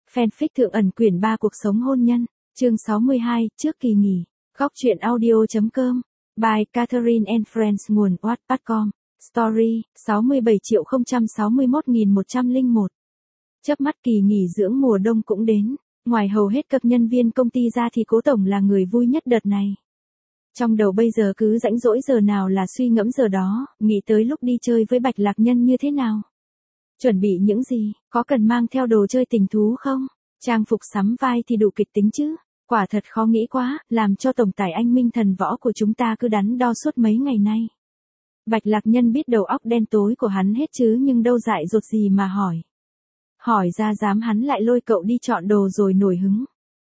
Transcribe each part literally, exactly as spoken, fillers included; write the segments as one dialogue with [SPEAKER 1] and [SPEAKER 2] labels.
[SPEAKER 1] Fanfic Thượng ẩn quyển ba cuộc sống hôn nhân, chương sáu mươi hai, trước kỳ nghỉ. Góc truyện audio.com. By Catherine and Friends, nguồn wattpad chấm com. Story, sáu mươi bảy triệu không trăm sáu mươi mốt nghìn một trăm lẻ một. Chớp mắt kỳ nghỉ dưỡng mùa đông cũng đến. Ngoài hầu hết các nhân viên công ty ra thì Cố Tổng là người vui nhất đợt này. Trong đầu bây giờ cứ rãnh rỗi giờ nào là suy ngẫm giờ đó, nghĩ tới lúc đi chơi với Bạch Lạc Nhân như thế nào. Chuẩn bị những gì, có cần mang theo đồ chơi tình thú không? Trang phục sắm vai thì đủ kịch tính chứ. Quả thật khó nghĩ quá, làm cho tổng tài anh minh thần võ của chúng ta cứ đắn đo suốt mấy ngày nay. Bạch Lạc Nhân biết đầu óc đen tối của hắn hết chứ nhưng đâu dại dột gì mà hỏi. Hỏi ra dám hắn lại lôi cậu đi chọn đồ rồi nổi hứng.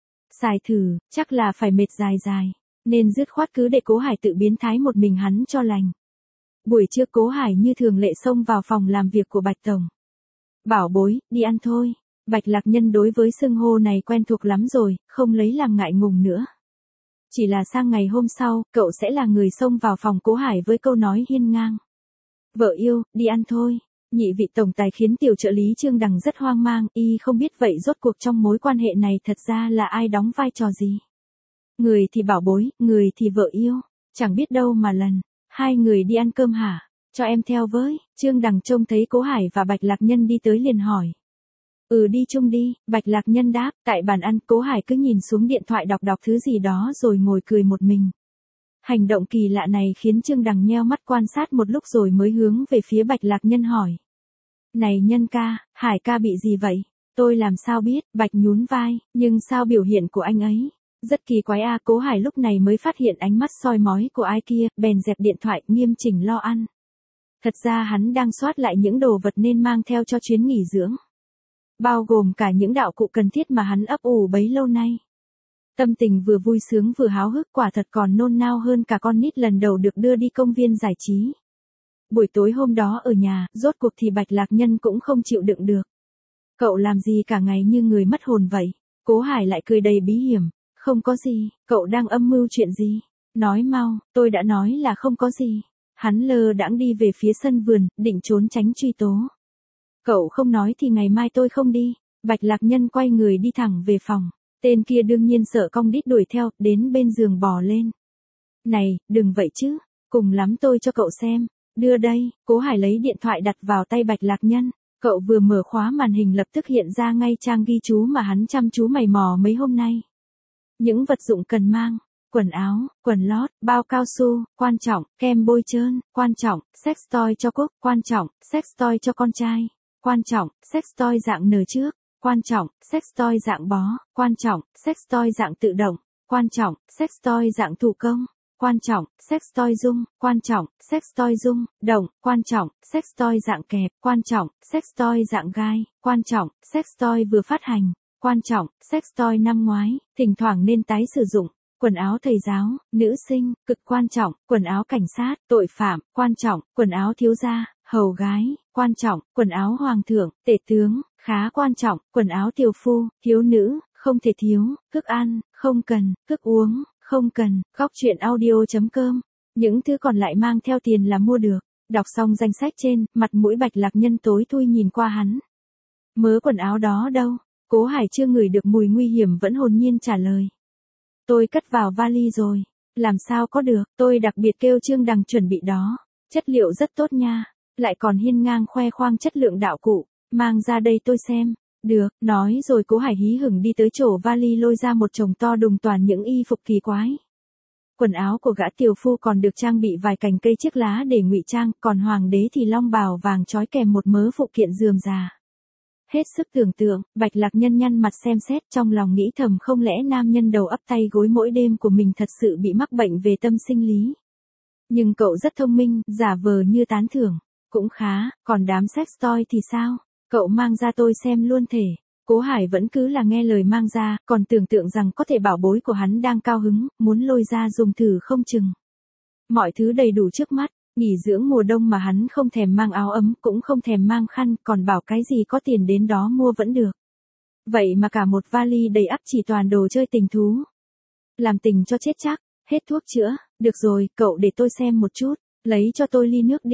[SPEAKER 1] Xài thử, chắc là phải mệt dài dài, nên dứt khoát cứ để Cố Hải tự biến thái một mình hắn cho lành. Buổi trưa Cố Hải như thường lệ xông vào phòng làm việc của Bạch Tổng. Bảo bối, đi ăn thôi. Bạch Lạc Nhân đối với xưng hô này quen thuộc lắm rồi, không lấy làm ngại ngùng nữa. Chỉ là sang ngày hôm sau, cậu sẽ là người xông vào phòng Cố Hải với câu nói hiên ngang. Vợ yêu, đi ăn thôi. Nhị vị tổng tài khiến tiểu trợ lý Trương Đằng rất hoang mang, y không biết vậy rốt cuộc trong mối quan hệ này thật ra là ai đóng vai trò gì. Người thì bảo bối, người thì vợ yêu, chẳng biết đâu mà lần. Hai người đi ăn cơm hả? Cho em theo với. Trương Đằng trông thấy Cố Hải và Bạch Lạc Nhân đi tới liền hỏi. Ừ, đi chung đi. Bạch Lạc Nhân đáp. Tại bàn ăn, Cố Hải cứ nhìn xuống điện thoại đọc đọc thứ gì đó rồi ngồi cười một mình. Hành động kỳ lạ này khiến Trương Đằng nheo mắt quan sát một lúc rồi mới hướng về phía Bạch Lạc Nhân hỏi. Này Nhân ca, Hải ca bị gì vậy? Tôi làm sao biết? Bạch nhún vai. Nhưng sao biểu hiện của anh ấy? Rất kỳ quái a. Cố Hải lúc này mới phát hiện ánh mắt soi mói của ai kia, bèn dẹp điện thoại, nghiêm chỉnh lo ăn. Thật ra hắn đang soát lại những đồ vật nên mang theo cho chuyến nghỉ dưỡng. Bao gồm cả những đạo cụ cần thiết mà hắn ấp ủ bấy lâu nay. Tâm tình vừa vui sướng vừa háo hức, quả thật còn nôn nao hơn cả con nít lần đầu được đưa đi công viên giải trí. Buổi tối hôm đó ở nhà, rốt cuộc thì Bạch Lạc Nhân cũng không chịu đựng được. Cậu làm gì cả ngày như người mất hồn vậy? Cố Hải lại cười đầy bí hiểm. Không có gì, cậu đang âm mưu chuyện gì? Nói mau, tôi đã nói là không có gì. Hắn lơ đãng đi về phía sân vườn, định trốn tránh truy tố. Cậu không nói thì ngày mai tôi không đi. Bạch Lạc Nhân quay người đi thẳng về phòng. Tên kia đương nhiên sợ cong đít đuổi theo, đến bên giường bò lên. Này, đừng vậy chứ, cùng lắm tôi cho cậu xem. Đưa đây. Cố Hải lấy điện thoại đặt vào tay Bạch Lạc Nhân. Cậu vừa mở khóa màn hình lập tức hiện ra ngay trang ghi chú mà hắn chăm chú mày mò mấy hôm nay. Những vật dụng cần mang, quần áo, quần lót, bao cao su, quan trọng, kem bôi trơn, quan trọng, sex toy cho Cúc, quan trọng, sex toy cho con trai, quan trọng, sex toy dạng nở trước, quan trọng, sex toy dạng bó, quan trọng, sex toy dạng tự động, quan trọng, sex toy dạng thủ công, quan trọng, sex toy dung, quan trọng, sex toy dung, động, quan trọng, sex toy dạng kẹp, quan trọng, sex toy dạng gai, quan trọng, sex toy vừa phát hành. Quan trọng, sex toy năm ngoái, thỉnh thoảng nên tái sử dụng, quần áo thầy giáo, nữ sinh, cực quan trọng, quần áo cảnh sát, tội phạm, quan trọng, quần áo thiếu gia, hầu gái, quan trọng, quần áo hoàng thượng, tể tướng, khá quan trọng, quần áo tiểu phu, thiếu nữ, không thể thiếu, thức ăn, không cần, thức uống, không cần, góc truyện audio.com. Những thứ còn lại mang theo tiền là mua được. Đọc xong danh sách trên, mặt mũi Bạch Lạc Nhân tối thui nhìn qua hắn. Mớ quần áo đó đâu? Cố Hải chưa ngửi được mùi nguy hiểm vẫn hồn nhiên trả lời. Tôi cất vào vali rồi. Làm sao có được, tôi đặc biệt kêu Trương Đằng chuẩn bị đó. Chất liệu rất tốt nha. Lại còn hiên ngang khoe khoang chất lượng đạo cụ. Mang ra đây tôi xem. Được, nói rồi Cố Hải hí hửng đi tới chỗ vali lôi ra một chồng to đùng toàn những y phục kỳ quái. Quần áo của gã tiểu phu còn được trang bị vài cành cây chiếc lá để ngụy trang, còn hoàng đế thì long bào vàng trói kèm một mớ phụ kiện rườm rà. Hết sức tưởng tượng, Bạch Lạc Nhân nhăn mặt xem xét, trong lòng nghĩ thầm không lẽ nam nhân đầu ấp tay gối mỗi đêm của mình thật sự bị mắc bệnh về tâm sinh lý. Nhưng cậu rất thông minh, giả vờ như tán thưởng. Cũng khá, còn đám sex toy thì sao? Cậu mang ra tôi xem luôn thể. Cố Hải vẫn cứ là nghe lời mang ra, còn tưởng tượng rằng có thể bảo bối của hắn đang cao hứng, muốn lôi ra dùng thử không chừng. Mọi thứ đầy đủ trước mắt. Nghỉ dưỡng mùa đông mà hắn không thèm mang áo ấm, cũng không thèm mang khăn, còn bảo cái gì có tiền đến đó mua vẫn được. Vậy mà cả một vali đầy ắp chỉ toàn đồ chơi tình thú. Làm tình cho chết chắc, hết thuốc chữa. Được rồi, cậu để tôi xem một chút, lấy cho tôi ly nước đi.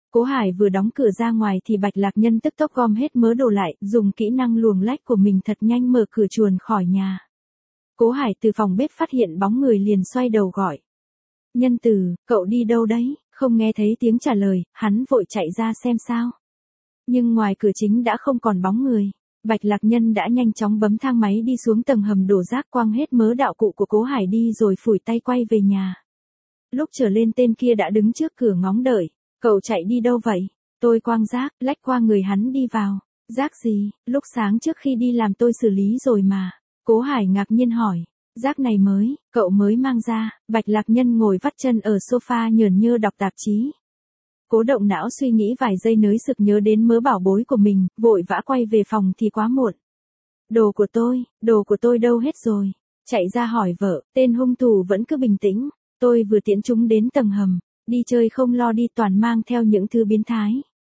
[SPEAKER 1] Cố Hải vừa đóng cửa ra ngoài thì Bạch Lạc Nhân tức tốc gom hết mớ đồ lại, dùng kỹ năng luồng lách của mình thật nhanh mở cửa chuồn khỏi nhà. Cố Hải từ phòng bếp phát hiện bóng người liền xoay đầu gọi. Nhân Từ, cậu đi đâu đấy? Không nghe thấy tiếng trả lời, hắn vội chạy ra xem sao. Nhưng ngoài cửa chính đã không còn bóng người. Bạch Lạc Nhân đã nhanh chóng bấm thang máy đi xuống tầng hầm đổ rác, quăng hết mớ đạo cụ của Cố Hải đi rồi phủi tay quay về nhà. Lúc trở lên tên kia đã đứng trước cửa ngóng đợi. Cậu chạy đi đâu vậy? Tôi quăng rác, lách qua người hắn đi vào. Rác gì? Lúc sáng trước khi đi làm tôi xử lý rồi mà. Cố Hải ngạc nhiên hỏi. Rác này mới, cậu mới mang ra. Bạch Lạc Nhân ngồi vắt chân ở sofa nhờn nhơ đọc tạp chí. Cố động não suy nghĩ vài giây nới sực nhớ đến mớ bảo bối của mình, vội vã quay về phòng thì quá muộn. Đồ của tôi, đồ của tôi đâu hết rồi? Chạy ra hỏi vợ, tên hung thủ vẫn cứ bình tĩnh. Tôi vừa tiễn chúng đến tầng hầm, đi chơi không lo đi, toàn mang theo những thứ biến thái.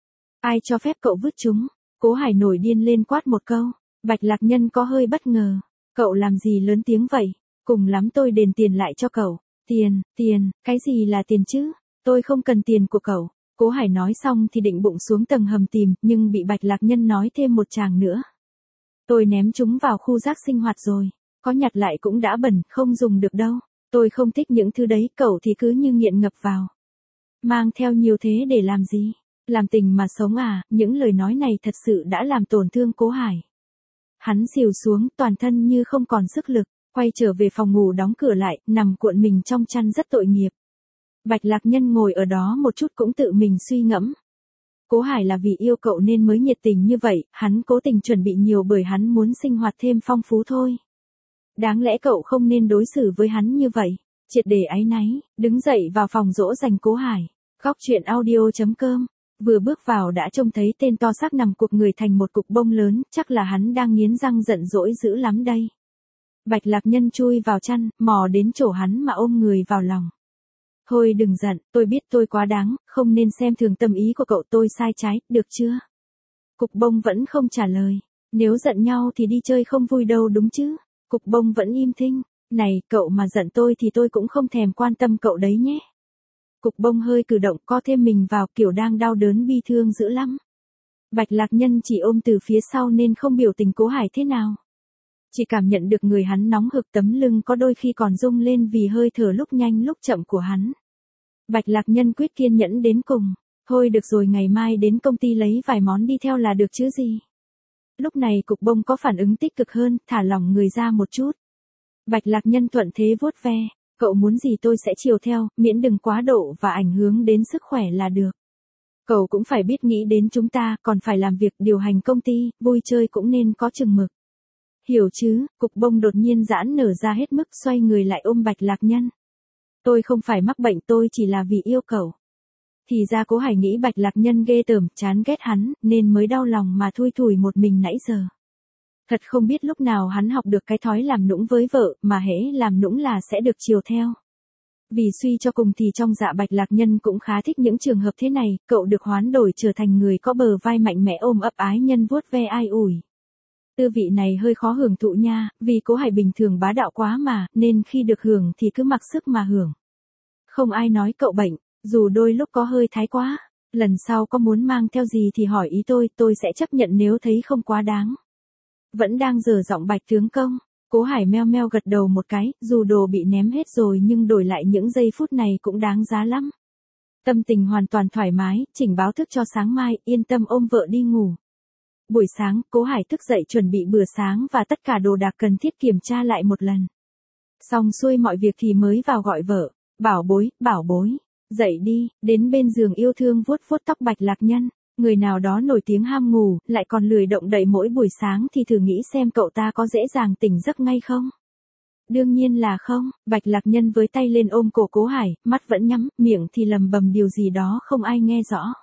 [SPEAKER 1] Ai cho phép cậu vứt chúng? Cố Hải nổi điên lên quát một câu. Bạch Lạc Nhân có hơi bất ngờ. Cậu làm gì lớn tiếng vậy? Cùng lắm tôi đền tiền lại cho cậu. Tiền, tiền, cái gì là tiền chứ? Tôi không cần tiền của cậu. Cố Hải nói xong thì định bụng xuống tầng hầm tìm, nhưng bị Bạch Lạc Nhân nói thêm một tràng nữa. Tôi ném chúng vào khu rác sinh hoạt rồi. Có nhặt lại cũng đã bẩn, không dùng được đâu. Tôi không thích những thứ đấy, cậu thì cứ như nghiện ngập vào. Mang theo nhiều thế để làm gì? Làm tình mà sống à? Những lời nói này thật sự đã làm tổn thương Cố Hải. Hắn xìu xuống, toàn thân như không còn sức lực, quay trở về phòng ngủ đóng cửa lại, nằm cuộn mình trong chăn rất tội nghiệp. Bạch Lạc Nhân ngồi ở đó một chút cũng tự mình suy ngẫm. Cố Hải là vì yêu cậu nên mới nhiệt tình như vậy, hắn cố tình chuẩn bị nhiều bởi hắn muốn sinh hoạt thêm phong phú thôi. Đáng lẽ cậu không nên đối xử với hắn như vậy. Triệt để áy náy, đứng dậy vào phòng dỗ dành Cố Hải. Góc truyện audio chấm com. Vừa bước vào đã trông thấy tên to xác nằm cục người thành một cục bông lớn, chắc là hắn đang nghiến răng giận dỗi dữ lắm đây. Bạch Lạc Nhân chui vào chăn, mò đến chỗ hắn mà ôm người vào lòng. Thôi đừng giận, tôi biết tôi quá đáng, không nên xem thường tâm ý của cậu, tôi sai trái, được chưa? Cục bông vẫn không trả lời. Nếu giận nhau thì đi chơi không vui đâu đúng chứ? Cục bông vẫn im thinh. Này, cậu mà giận tôi thì tôi cũng không thèm quan tâm cậu đấy nhé. Cục bông hơi cử động, co thêm mình vào, kiểu đang đau đớn bi thương dữ lắm. Bạch Lạc Nhân chỉ ôm từ phía sau nên không biểu tình Cố Hải thế nào. Chỉ cảm nhận được người hắn nóng hực, tấm lưng có đôi khi còn rung lên vì hơi thở lúc nhanh lúc chậm của hắn. Bạch Lạc Nhân quyết kiên nhẫn đến cùng. Thôi được rồi, ngày mai đến công ty lấy vài món đi theo là được chứ gì. Lúc này cục bông có phản ứng tích cực hơn, thả lỏng người ra một chút. Bạch Lạc Nhân thuận thế vuốt ve. Cậu muốn gì tôi sẽ chiều theo, miễn đừng quá độ và ảnh hưởng đến sức khỏe là được. Cậu cũng phải biết nghĩ đến chúng ta, còn phải làm việc điều hành công ty, vui chơi cũng nên có chừng mực. Hiểu chứ? Cục bông đột nhiên giãn nở ra hết mức, xoay người lại ôm Bạch Lạc Nhân. Tôi không phải mắc bệnh, tôi chỉ là vì yêu cậu. Thì ra Cố Hải nghĩ Bạch Lạc Nhân ghê tởm, chán ghét hắn, nên mới đau lòng mà thui thủi một mình nãy giờ. Thật không biết lúc nào hắn học được cái thói làm nũng với vợ, mà hễ làm nũng là sẽ được chiều theo. Vì suy cho cùng thì trong dạ Bạch Lạc Nhân cũng khá thích những trường hợp thế này, cậu được hoán đổi trở thành người có bờ vai mạnh mẽ ôm ấp ái nhân vuốt ve ai ủi. Tư vị này hơi khó hưởng thụ nha, vì Cố Hải bình thường bá đạo quá mà, nên khi được hưởng thì cứ mặc sức mà hưởng. Không ai nói cậu bệnh, dù đôi lúc có hơi thái quá. Lần sau có muốn mang theo gì thì hỏi ý tôi, tôi sẽ chấp nhận nếu thấy không quá đáng. Vẫn đang dở giọng Bạch tướng công. Cố Hải meo meo gật đầu một cái, dù đồ bị ném hết rồi nhưng đổi lại những giây phút này cũng đáng giá lắm. Tâm tình hoàn toàn thoải mái, chỉnh báo thức cho sáng mai, yên tâm ôm vợ đi ngủ. Buổi sáng, Cố Hải thức dậy chuẩn bị bữa sáng và tất cả đồ đạc cần thiết kiểm tra lại một lần. Xong xuôi mọi việc thì mới vào gọi vợ. Bảo bối, bảo bối. Dậy đi, đến bên giường yêu thương vuốt vuốt tóc Bạch Lạc Nhân. Người nào đó nổi tiếng ham ngủ, lại còn lười động đậy mỗi buổi sáng thì thử nghĩ xem cậu ta có dễ dàng tỉnh giấc ngay không? Đương nhiên là không. Bạch Lạc Nhân với tay lên ôm cổ Cố Hải, mắt vẫn nhắm, miệng thì lầm bầm điều gì đó không ai nghe rõ.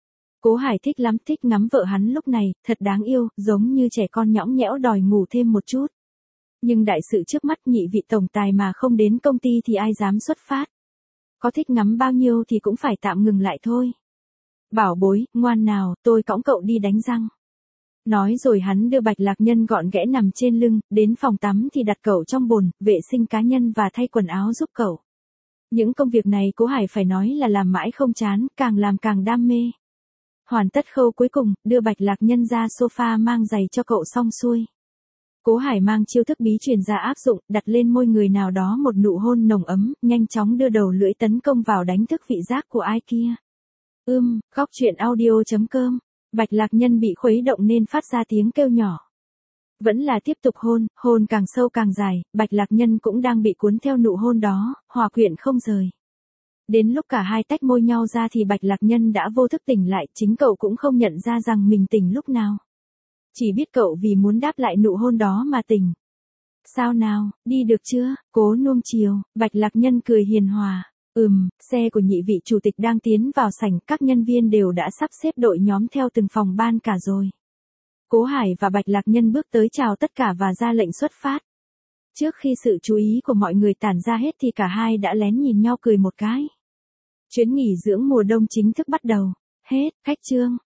[SPEAKER 1] Cố Hải thích lắm, thích ngắm vợ hắn lúc này, thật đáng yêu, giống như trẻ con nhõng nhẽo đòi ngủ thêm một chút. Nhưng đại sự trước mắt, nhị vị tổng tài mà không đến công ty thì ai dám xuất phát. Có thích ngắm bao nhiêu thì cũng phải tạm ngừng lại thôi. Bảo bối, ngoan nào, tôi cõng cậu đi đánh răng. Nói rồi hắn đưa Bạch Lạc Nhân gọn ghẽ nằm trên lưng, đến phòng tắm thì đặt cậu trong bồn, vệ sinh cá nhân và thay quần áo giúp cậu. Những công việc này Cố Hải phải nói là làm mãi không chán, càng làm càng đam mê. Hoàn tất khâu cuối cùng, đưa Bạch Lạc Nhân ra sofa mang giày cho cậu xong xuôi. Cố Hải mang chiêu thức bí truyền ra áp dụng, đặt lên môi người nào đó một nụ hôn nồng ấm, nhanh chóng đưa đầu lưỡi tấn công vào đánh thức vị giác của ai kia. Ưm, góc truyện audio.com. Bạch Lạc Nhân bị khuấy động nên phát ra tiếng kêu nhỏ. Vẫn là tiếp tục hôn, hôn càng sâu càng dài, Bạch Lạc Nhân cũng đang bị cuốn theo nụ hôn đó, hòa quyện không rời. Đến lúc cả hai tách môi nhau ra thì Bạch Lạc Nhân đã vô thức tỉnh lại, chính cậu cũng không nhận ra rằng mình tỉnh lúc nào. Chỉ biết cậu vì muốn đáp lại nụ hôn đó mà tỉnh. Sao nào, đi được chưa, cố nuông chiều, Bạch Lạc Nhân cười hiền hòa. Ừm, xe của nhị vị chủ tịch đang tiến vào sảnh, các nhân viên đều đã sắp xếp đội nhóm theo từng phòng ban cả rồi. Cố Hải và Bạch Lạc Nhân bước tới chào tất cả và ra lệnh xuất phát. Trước khi sự chú ý của mọi người tản ra hết thì cả hai đã lén nhìn nhau cười một cái. Chuyến nghỉ dưỡng mùa đông chính thức bắt đầu. Hết, khách chương.